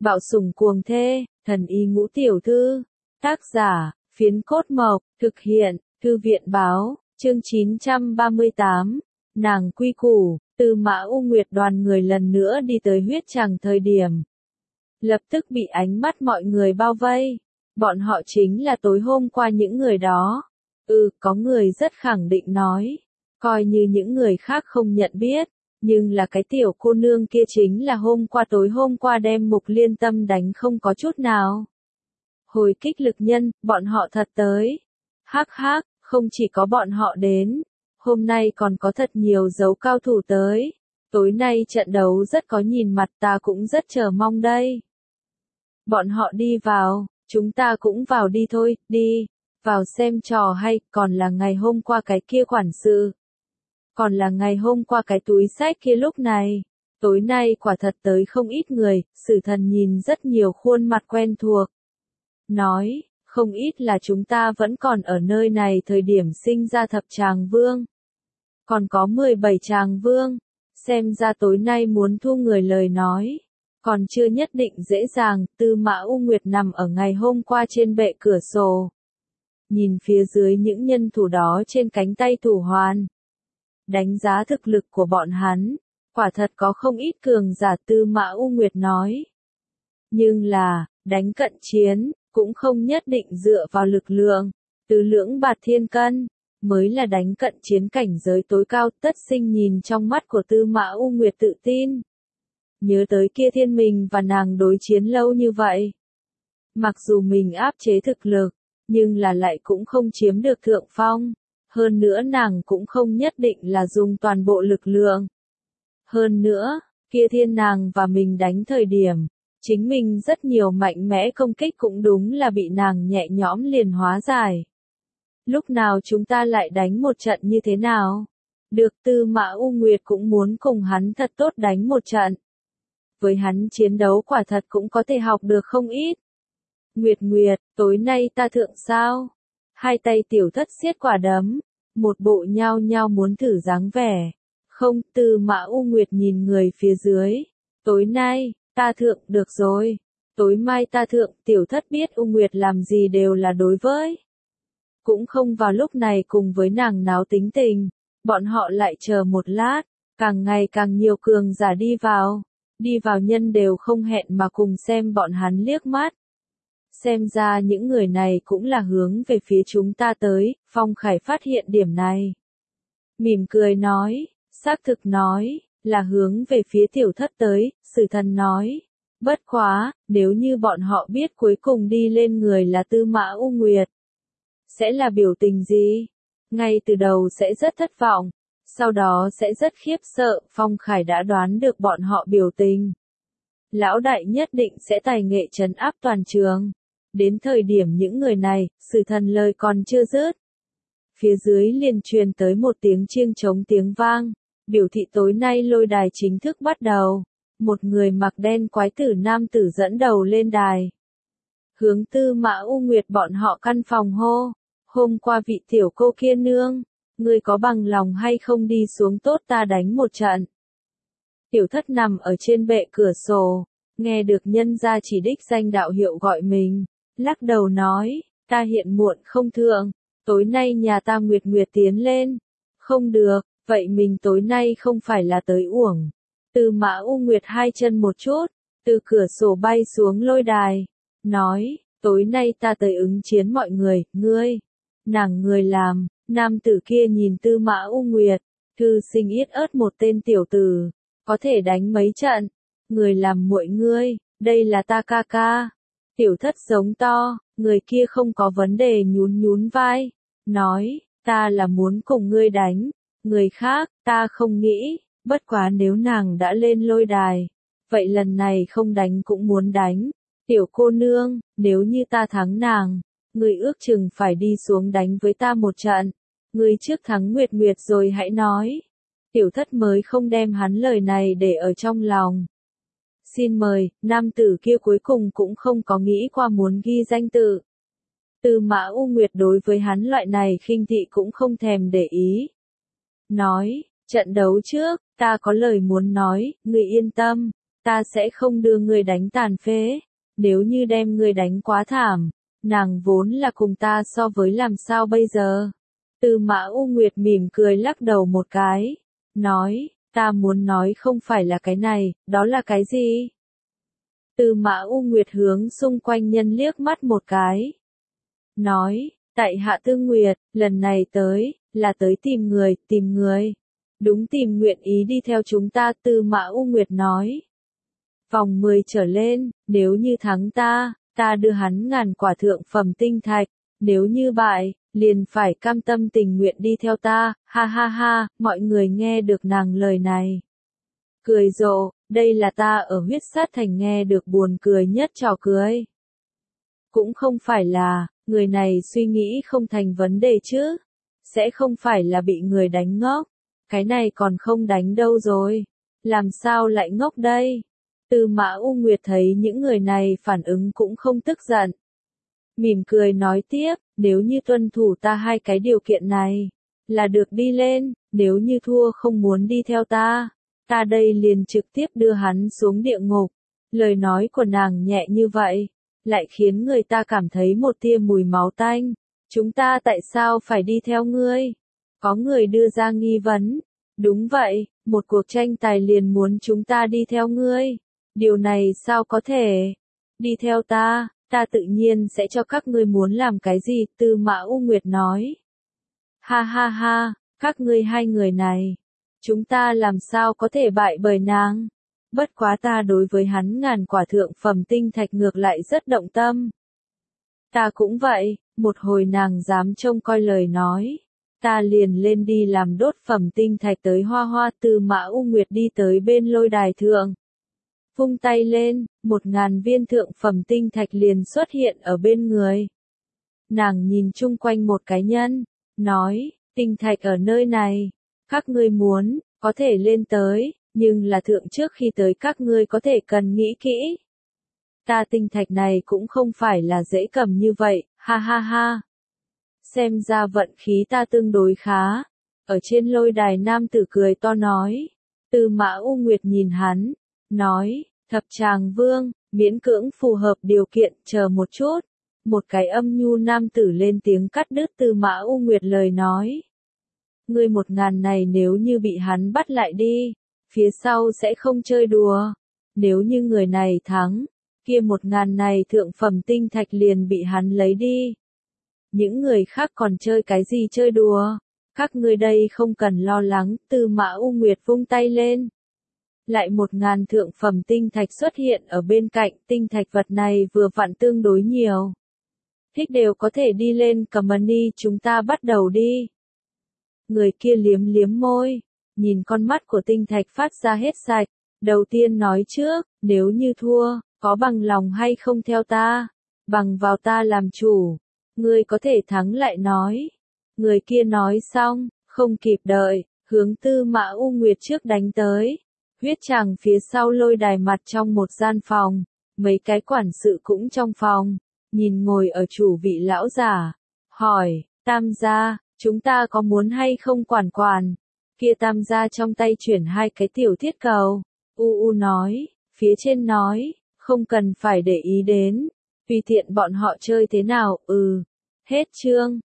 Bạo sủng cuồng thê, thần y ngũ tiểu thư. Tác giả, Phiến Cốt Mộc, thực hiện, Thư viện báo, chương 938, nàng quy củ, Tư Mã U Nguyệt đoàn người lần nữa đi tới huyết tràng thời điểm. Lập tức bị ánh mắt mọi người bao vây. Bọn họ chính là tối hôm qua những người đó. Có người rất khẳng định nói. Coi như những người khác không nhận biết. Nhưng là cái tiểu cô nương kia chính là tối hôm qua đem Mục Liên Tâm đánh không có chút nào. Hồi kích lực nhân, bọn họ thật tới. Hắc hắc, không chỉ có bọn họ đến. Hôm nay còn có thật nhiều dấu cao thủ tới. Tối nay trận đấu rất có nhìn mặt, ta cũng rất chờ mong đây. Bọn họ đi vào, chúng ta cũng vào đi thôi, đi. Vào xem trò hay, còn là ngày hôm qua cái kia quản sự. Còn là ngày hôm qua cái túi xách kia lúc này. Tối nay quả thật tới không ít người, Sử Thần nhìn rất nhiều khuôn mặt quen thuộc. Nói, không ít là chúng ta vẫn còn ở nơi này thời điểm sinh ra thập tràng vương. Còn có 17 tràng vương. Xem ra tối nay muốn thu người lời nói. Còn chưa nhất định dễ dàng, Tư Mã U Nguyệt nằm ở ngày hôm qua trên bệ cửa sổ. Nhìn phía dưới những nhân thủ đó trên cánh tay thủ hoàn. Đánh giá thực lực của bọn hắn, quả thật có không ít cường giả, Tư Mã U Nguyệt nói. Nhưng là, đánh cận chiến, cũng không nhất định dựa vào lực lượng, tứ lưỡng bạt thiên cân, mới là đánh cận chiến cảnh giới tối cao. Tất Sinh nhìn trong mắt của Tư Mã U Nguyệt tự tin. Nhớ tới kia thiên mình và nàng đối chiến lâu như vậy. Mặc dù mình áp chế thực lực, nhưng là lại cũng không chiếm được thượng phong. Hơn nữa nàng cũng không nhất định là dùng toàn bộ lực lượng. Hơn nữa, kia thiên nàng và mình đánh thời điểm, chính mình rất nhiều mạnh mẽ công kích cũng đúng là bị nàng nhẹ nhõm liền hóa giải. Lúc nào chúng ta lại đánh một trận như thế nào? Được, Tư Mã U Nguyệt cũng muốn cùng hắn thật tốt đánh một trận. Với hắn chiến đấu quả thật cũng có thể học được không ít. Nguyệt, tối nay ta thượng sao? Hai tay tiểu thất siết quả đấm, một bộ nhao nhao muốn thử dáng vẻ. Không, Tư Mã U Nguyệt nhìn người phía dưới. Tối nay, ta thượng, được rồi. Tối mai ta thượng, tiểu thất biết U Nguyệt làm gì đều là đối với. Cũng không vào lúc này cùng với nàng náo tính tình. Bọn họ lại chờ một lát, càng ngày càng nhiều cường giả đi vào. Đi vào nhân đều không hẹn mà cùng xem bọn hắn liếc mắt. Xem ra những người này cũng là hướng về phía chúng ta tới, Phong Khải phát hiện điểm này. Mỉm cười nói, xác thực nói, là hướng về phía tiểu thất tới, Sử Thần nói. Bất quá, nếu như bọn họ biết cuối cùng đi lên người là Tư Mã U Nguyệt, sẽ là biểu tình gì? Ngay từ đầu sẽ rất thất vọng, sau đó sẽ rất khiếp sợ, Phong Khải đã đoán được bọn họ biểu tình. Lão đại nhất định sẽ tài nghệ trấn áp toàn trường. Đến thời điểm những người này, Sử Thần lời còn chưa dứt. Phía dưới liền truyền tới một tiếng chiêng trống tiếng vang, biểu thị tối nay lôi đài chính thức bắt đầu. Một người mặc đen quái tử nam tử dẫn đầu lên đài. Hướng Tư Mã U Nguyệt bọn họ căn phòng hô. Hôm qua vị tiểu cô kia nương, ngươi có bằng lòng hay không đi xuống tốt ta đánh một trận. Tiểu thất nằm ở trên bệ cửa sổ, nghe được nhân gia chỉ đích danh đạo hiệu gọi mình, lắc đầu nói, ta hiện muộn không thượng, tối nay nhà ta Nguyệt tiến lên. Không được, vậy mình tối nay không phải là tới uổng. Tư Mã U Nguyệt hai chân một chút, từ cửa sổ bay xuống lôi đài, nói, tối nay ta tới ứng chiến mọi người, ngươi. Nàng người làm, nam tử kia nhìn Tư Mã U Nguyệt, thư sinh yết ớt một tên tiểu tử, có thể đánh mấy trận, người làm muội ngươi, đây là ta ca ca. Tiểu thất giống to, người kia không có vấn đề nhún vai, nói, ta là muốn cùng ngươi đánh, người khác, ta không nghĩ, bất quá nếu nàng đã lên lôi đài, vậy lần này không đánh cũng muốn đánh. Tiểu cô nương, nếu như ta thắng nàng, ngươi ước chừng phải đi xuống đánh với ta một trận. Ngươi trước thắng Nguyệt rồi hãy nói. Tiểu thất mới không đem hắn lời này để ở trong lòng. Xin mời, nam tử kia cuối cùng cũng không có nghĩ qua muốn ghi danh tự. Tư Mã U Nguyệt đối với hắn loại này khinh thị cũng không thèm để ý. Nói, trận đấu trước, ta có lời muốn nói, ngươi yên tâm. ta sẽ không đưa ngươi đánh tàn phế, nếu như đem ngươi đánh quá thảm, nàng vốn là cùng ta so với làm sao bây giờ. Tư Mã U Nguyệt mỉm cười lắc đầu một cái, nói, ta muốn nói không phải là cái này, đó là cái gì? Tư Mã U Nguyệt hướng xung quanh nhân liếc mắt một cái. Nói, tại hạ Tư Nguyệt, lần này tới, là tới tìm người. Đúng tìm nguyện ý đi theo chúng ta, Tư Mã U Nguyệt nói. Vòng 10 trở lên, nếu như thắng ta đưa hắn ngàn quả thượng phẩm tinh thạch, nếu như bại, liền phải cam tâm tình nguyện đi theo ta, ha ha ha, mọi người nghe được nàng lời này. Cười rộ, đây là ta ở Huyết Sát Thành nghe được buồn cười nhất trò cười. Cũng không phải là, người này suy nghĩ không thành vấn đề chứ, sẽ không phải là bị người đánh ngốc, cái này còn không đánh đâu rồi, làm sao lại ngốc đây? Tư Mã U Nguyệt thấy những người này phản ứng cũng không tức giận. Mỉm cười nói tiếp, nếu như tuân thủ ta hai cái điều kiện này, là được đi lên, nếu như thua không muốn đi theo ta đây liền trực tiếp đưa hắn xuống địa ngục. Lời nói của nàng nhẹ như vậy, lại khiến người ta cảm thấy một tia mùi máu tanh. Chúng ta tại sao phải đi theo ngươi? Có người đưa ra nghi vấn. Đúng vậy, một cuộc tranh tài liền muốn chúng ta đi theo ngươi. Điều này sao có thể? Đi theo ta tự nhiên sẽ cho các ngươi muốn làm cái gì, Tư Mã U Nguyệt nói. Ha ha ha, các ngươi hai người này, chúng ta làm sao có thể bại bởi nàng? Bất quá ta đối với hắn ngàn quả thượng phẩm tinh thạch ngược lại rất động tâm. Ta cũng vậy, một hồi nàng dám trông coi lời nói, ta liền lên đi làm đốt phẩm tinh thạch tới hoa hoa. Tư Mã U Nguyệt đi tới bên lôi đài thượng. Vung tay lên, 1000 viên thượng phẩm tinh thạch liền xuất hiện ở bên người. Nàng nhìn chung quanh một cái nhân, nói, tinh thạch ở nơi này, các ngươi muốn, có thể lên tới, nhưng là thượng trước khi tới các ngươi có thể cần nghĩ kỹ. Ta tinh thạch này cũng không phải là dễ cầm như vậy, ha ha ha. Xem ra vận khí ta tương đối khá. Ở trên lôi đài nam tử cười to nói. Tư Mã U Nguyệt nhìn hắn, nói, Thập Tràng Vương, miễn cưỡng phù hợp điều kiện, chờ một chút. Một cái âm nhu nam tử lên tiếng cắt đứt Tư Mã U Nguyệt lời nói. Ngươi 1000 này nếu như bị hắn bắt lại đi, phía sau sẽ không chơi đùa. Nếu như người này thắng, kia 1000 này thượng phẩm tinh thạch liền bị hắn lấy đi. Những người khác còn chơi cái gì chơi đùa? Các ngươi đây không cần lo lắng, Tư Mã U Nguyệt vung tay lên. Lại 1000 thượng phẩm tinh thạch xuất hiện ở bên cạnh, tinh thạch vật này vừa vặn tương đối nhiều. Thích đều có thể đi lên, Company chúng ta bắt đầu đi. Người kia liếm liếm môi, nhìn con mắt của tinh thạch phát ra hết sạch. Đầu tiên nói trước, nếu như thua, có bằng lòng hay không theo ta? Bằng vào ta làm chủ. Ngươi có thể thắng lại nói. Người kia nói xong, không kịp đợi, hướng Tư Mã U Nguyệt trước đánh tới. Huyết Tràng phía sau lôi đài mặt trong một gian phòng, mấy cái quản sự cũng trong phòng, nhìn ngồi ở chủ vị lão giả, hỏi, Tam gia, chúng ta có muốn hay không quản quản? Kia Tam gia trong tay chuyển hai cái tiểu thiết cầu, nói, phía trên nói, không cần phải để ý đến, tùy tiện bọn họ chơi thế nào, hết chương.